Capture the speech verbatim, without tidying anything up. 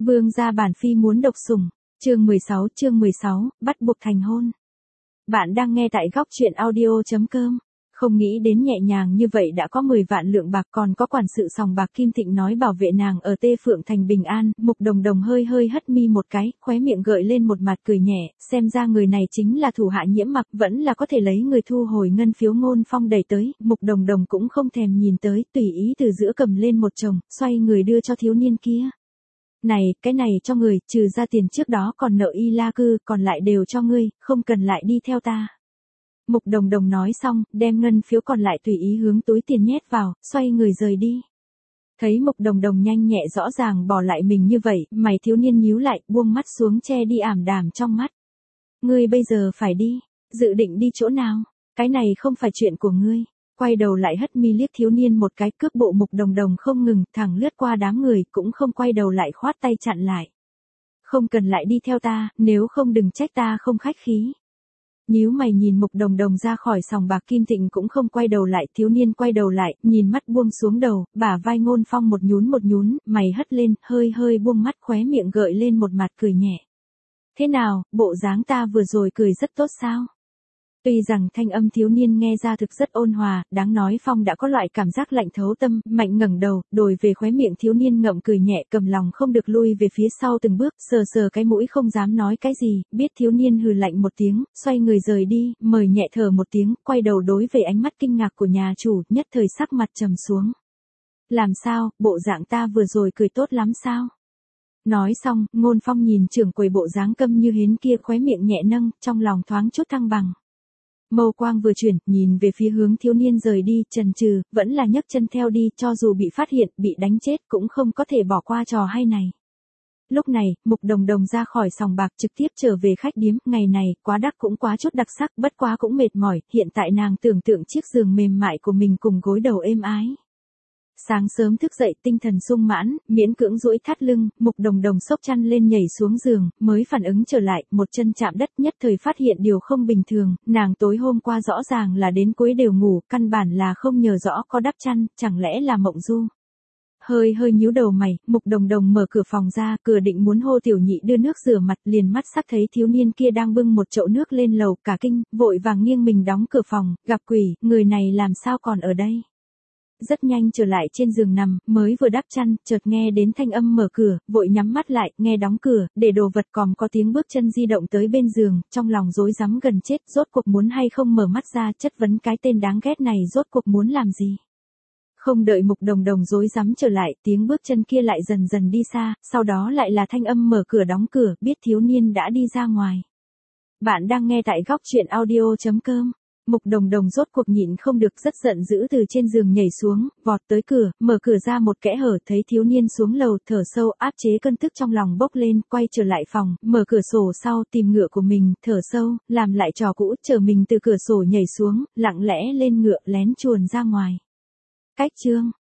Vương gia bản phi muốn độc sủng, chương mười sáu, chương mười sáu, bắt buộc thành hôn. Bạn đang nghe tại góc truyện audio.com. Không nghĩ đến nhẹ nhàng như vậy đã có mười vạn lượng bạc, còn có quản sự sòng bạc Kim Thịnh nói bảo vệ nàng ở Tê Phượng Thành bình an. Mục Đồng Đồng hơi hơi hất mi một cái, khóe miệng gợi lên một mặt cười nhẹ, xem ra người này chính là thủ hạ Nhiễm Mặc, vẫn là có thể lấy người thu hồi ngân phiếu Ngôn Phong đẩy tới. Mục Đồng Đồng cũng không thèm nhìn tới, tùy ý từ giữa cầm lên một chồng, xoay người đưa cho thiếu niên kia. Này, cái này cho người, trừ ra tiền trước đó còn nợ y la cư, còn lại đều cho ngươi, không cần lại đi theo ta. Mục Đồng Đồng nói xong, đem ngân phiếu còn lại tùy ý hướng túi tiền nhét vào, xoay người rời đi. Thấy Mục Đồng Đồng nhanh nhẹ rõ ràng bỏ lại mình như vậy, mày thiếu niên nhíu lại, buông mắt xuống che đi ảm đạm trong mắt. Ngươi bây giờ phải đi, dự định đi chỗ nào? Cái này không phải chuyện của ngươi. Quay đầu lại hất mi liếc thiếu niên một cái, cước bộ Mục Đồng Đồng không ngừng, thẳng lướt qua đám người, cũng không quay đầu lại khoát tay chặn lại. Không cần lại đi theo ta, nếu không đừng trách ta không khách khí. Nhíu mày nhìn Mục Đồng Đồng ra khỏi sòng bạc. Kim Thịnh cũng không quay đầu lại, thiếu niên quay đầu lại, nhìn mắt buông xuống đầu, bả vai Ngôn Phong một nhún một nhún, mày hất lên, hơi hơi buông mắt, khóe miệng gợi lên một mặt cười nhẹ. Thế nào, bộ dáng ta vừa rồi cười rất tốt sao? Tuy rằng thanh âm thiếu niên nghe ra thực rất ôn hòa, đáng nói Phong đã có loại cảm giác lạnh thấu tâm, mạnh ngẩng đầu, đồi về khóe miệng thiếu niên ngậm cười nhẹ, cầm lòng không được lui về phía sau từng bước, sờ sờ cái mũi không dám nói cái gì, biết thiếu niên hừ lạnh một tiếng, xoay người rời đi, mời nhẹ thở một tiếng, quay đầu đối về ánh mắt kinh ngạc của nhà chủ, nhất thời sắc mặt trầm xuống. Làm sao, bộ dạng ta vừa rồi cười tốt lắm sao? Nói xong, Ngôn Phong nhìn trưởng quầy bộ dáng câm như hến kia, khóe miệng nhẹ nâng, trong lòng thoáng chút thăng bằng. Mâu quang vừa chuyển, nhìn về phía hướng thiếu niên rời đi, chần chừ, vẫn là nhấc chân theo đi, cho dù bị phát hiện, bị đánh chết cũng không có thể bỏ qua trò hay này. Lúc này, Mục Đồng Đồng ra khỏi sòng bạc trực tiếp trở về khách điếm, ngày này, quá đắc cũng quá chút đặc sắc, bất quá cũng mệt mỏi, hiện tại nàng tưởng tượng chiếc giường mềm mại của mình cùng gối đầu êm ái. Sáng sớm thức dậy tinh thần sung mãn, miễn cưỡng duỗi thắt lưng, Mục Đồng Đồng xốc chăn lên nhảy xuống giường, mới phản ứng trở lại, một chân chạm đất, nhất thời phát hiện điều không bình thường, nàng tối hôm qua rõ ràng là đến cuối đều ngủ, căn bản là không nhớ rõ có đắp chăn, chẳng lẽ là mộng du. Hơi hơi nhíu đầu mày, Mục Đồng Đồng mở cửa phòng ra, cửa định muốn hô tiểu nhị đưa nước rửa mặt, liền mắt sắc thấy thiếu niên kia đang bưng một chậu nước lên lầu, cả kinh, vội vàng nghiêng mình đóng cửa phòng, gặp quỷ, người này làm sao còn ở đây. Rất nhanh trở lại trên giường nằm, mới vừa đắp chăn, chợt nghe đến thanh âm mở cửa, vội nhắm mắt lại, nghe đóng cửa, để đồ vật còm có tiếng bước chân di động tới bên giường, trong lòng rối rắm gần chết, rốt cuộc muốn hay không mở mắt ra, chất vấn cái tên đáng ghét này rốt cuộc muốn làm gì. Không đợi Mục Đồng Đồng rối rắm trở lại, tiếng bước chân kia lại dần dần đi xa, sau đó lại là thanh âm mở cửa đóng cửa, biết thiếu niên đã đi ra ngoài. Bạn đang nghe tại góc truyện audio.com. Mục Đồng Đồng rốt cuộc nhịn không được, rất giận dữ từ trên giường nhảy xuống, vọt tới cửa, mở cửa ra một kẽ hở, thấy thiếu niên xuống lầu, thở sâu, áp chế cơn tức trong lòng bốc lên, quay trở lại phòng, mở cửa sổ sau, tìm ngựa của mình, thở sâu, làm lại trò cũ, chờ mình từ cửa sổ nhảy xuống, lặng lẽ lên ngựa, lén chuồn ra ngoài. Cách chương